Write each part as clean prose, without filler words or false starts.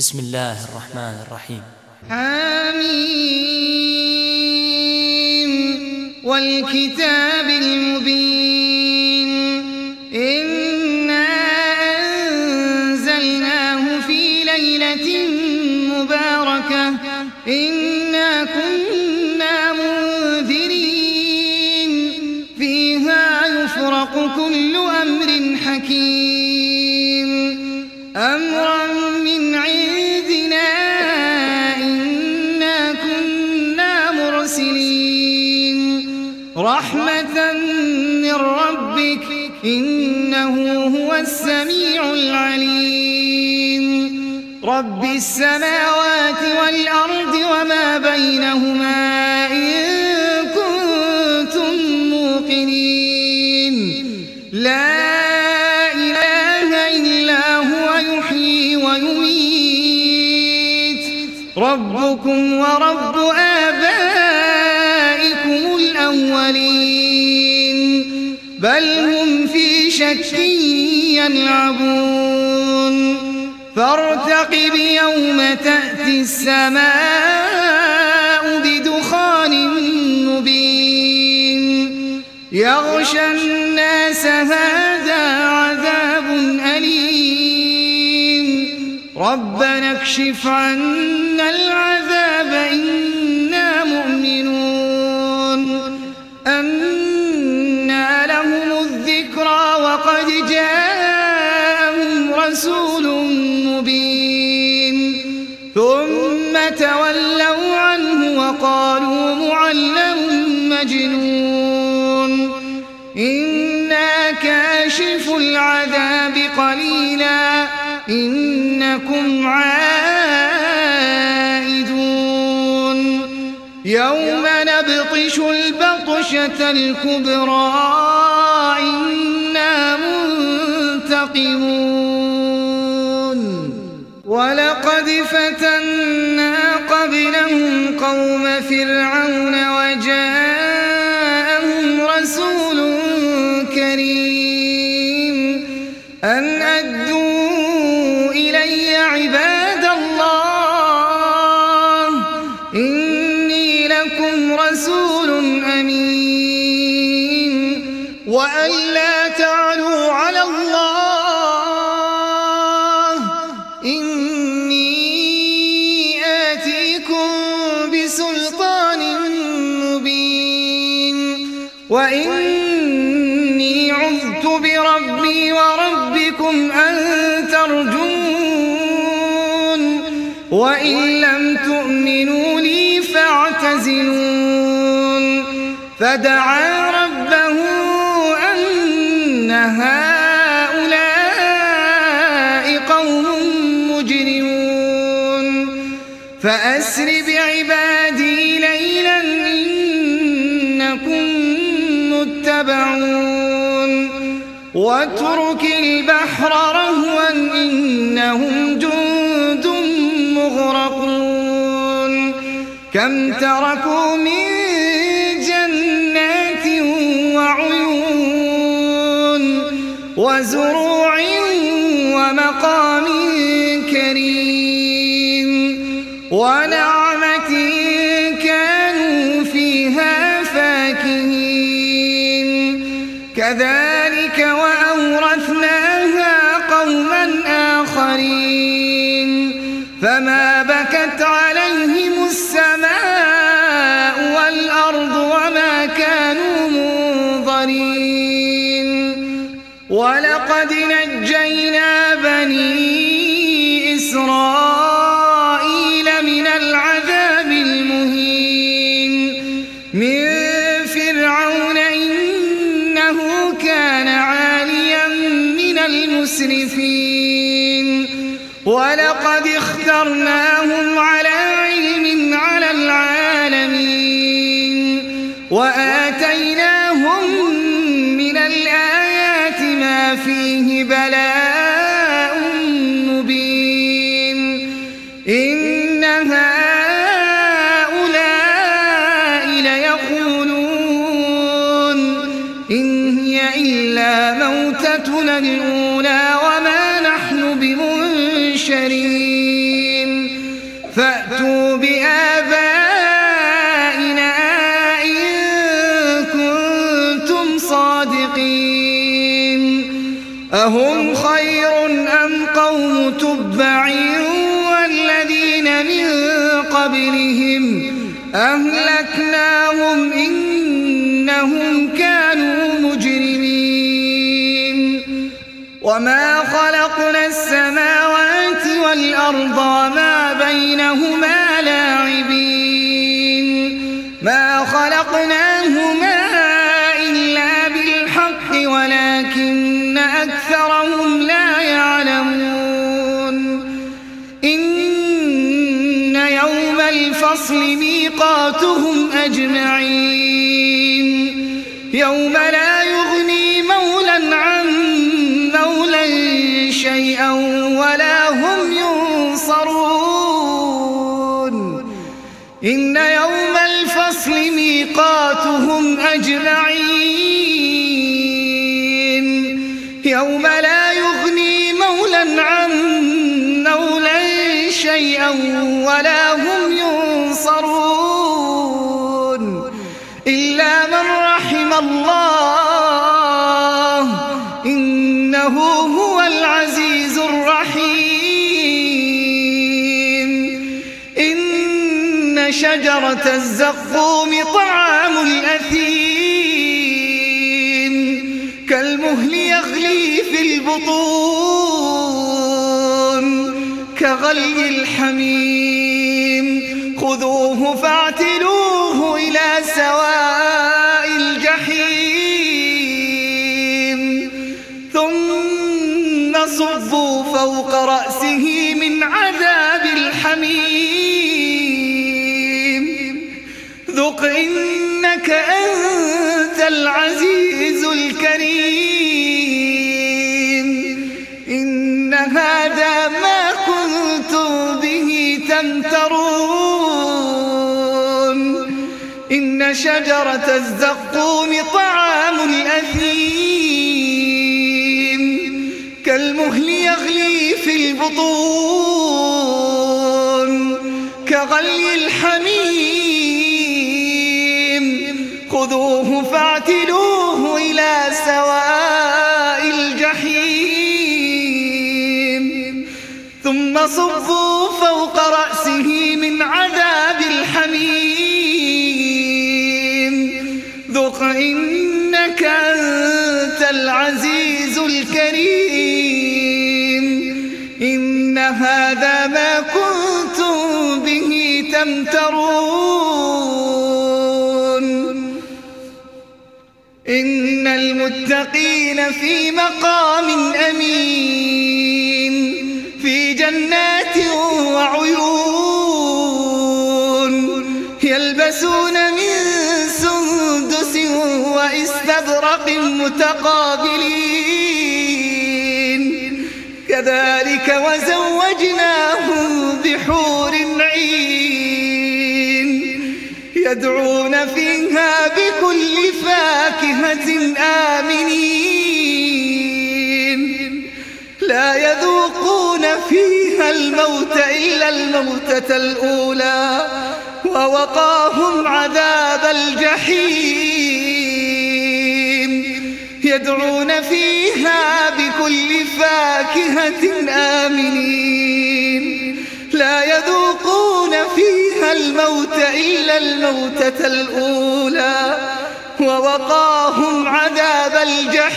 بسم الله الرحمن الرحيم. حميم والكتاب المبين إنا أنزلناه في ليلة مباركة إنا كنا منذرين فيها يفرق كل أمر حكيم أمرا من عندنا إنا كنا مرسلين رحمة من ربك إنه هو السميع العليم رب السماوات والأرض وما بينهما إن كنتم موقنين لا إله إلا هو يحيي ويميت ربكم ورب آبائكم الأولين بل هم في شك يلعبون فارتقب يوم تأتي السماء بدخان مبين يغشى الناس هذا عذاب أليم ربنا اكشف عنا العذاب إنا مؤمنون أنى لهم الذكرى وقد جاءهم رسول مبين ثم تولوا عنه وقالوا معلم مجنون إنا كاشف العذاب قليلا إنكم عائدون يوم نبطش البطشة الكبرى إنا منتقمون ولقد فتنا قبلهم قوم فرعون وجاءهم رسول كريم أن أدوا إلي عباد الله إني لكم رسول أمين وأن لا تعلوا على الله إني آتيكم بسلطان مبين وإني عذت بربي وربكم أن ترجون وإن لم تؤمنوا لي فاعتزلون فدعا ربه أن هؤلاء قوم مجرمون فأسر بعبادي ليلا إنكم متبعون واترك البحر رهوا إنهم جند مغرقون كم تركوا من جنات وعيون وزروع ومقام كريم ونعمة كانوا فيها فاكهين كذلك وأورثناها قوما آخرين فما بكت عليهم السماء والأرض وما كانوا منظرين ولقد نجينا بني إسرائيل من العذاب المهين من فرعون إنه كان عاليا من المسرفين ولقد اخترناهم على علم على العالمين وآتيناهم من الآيات ما فيه بلاء مبين إن هؤلاء ليقولون إن هي إلا موتتنا الأولى وما نحن بمنشرين فأتوا بآبائنا إن كنتم صادقين أهم خير أم قوم تبع والذين من قبلهم أهلكناهم إنهم كانوا مجرمين وما خلقنا السماوات والأرض وما بينهما لاعبين ما خلقناهما إلا بالحق ولكن أكثرهم لا يعلمون إن يوم الفصل ميقاتهم أجمعين يوم لا يغني مولا عن مولا شيئا ولا هم ينصرون إن يوم الفصل ميقاتهم أجمعين يوم لا يغني مولا عن مولا شيئا ولا هم ينصرون إلا من رحم الله إنه هو العزيز الرحيم إن شجرة الزقوم طعام الأثيم كالمهل يغلي في البطون كغلي الحميم خذوه فاعتلوه إلى سواء الجحيم ثم صبوا فوق رأسه من عذاب الحميم ذق إنك أنت العزيز الكريم إن هذا ما كنتم به تمترون إن شجرة الزقوم طعام الأثيم كالمهل يغلي في البطون كغلي الحميم خذوه فاعتلوه إلى سواء الجحيم ثم صبوا فوق رأسه من عذاب الحميم ذق إنك أنت العزيز الكريم إن هذا ما كنتم به تمترون إن المتقين في مقام أمين في جنات وعيون يلبسون من سندس واستبرق متقابلين كذلك وزوجناهم بحور عين يدعون فيها بكل فاكهة آمنين لا يذوقون فيها الموت إلا الموتة الأولى ووقاهم عذاب الجحيم يدعون فيها بكل فاكهة آمنين لا يذوقون فيها الموت إلا الموتة الأولى ووقاهم عذاب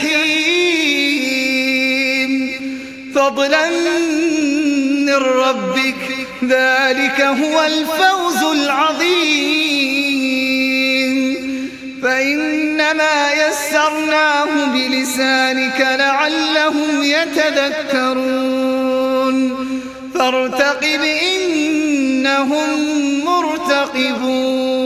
الجحيم فضلا من ربك ذلك هو الفوز العظيم فإنما يسرناه بلسانك لعلهم يتذكرون فارتقب إنهم مرتقبون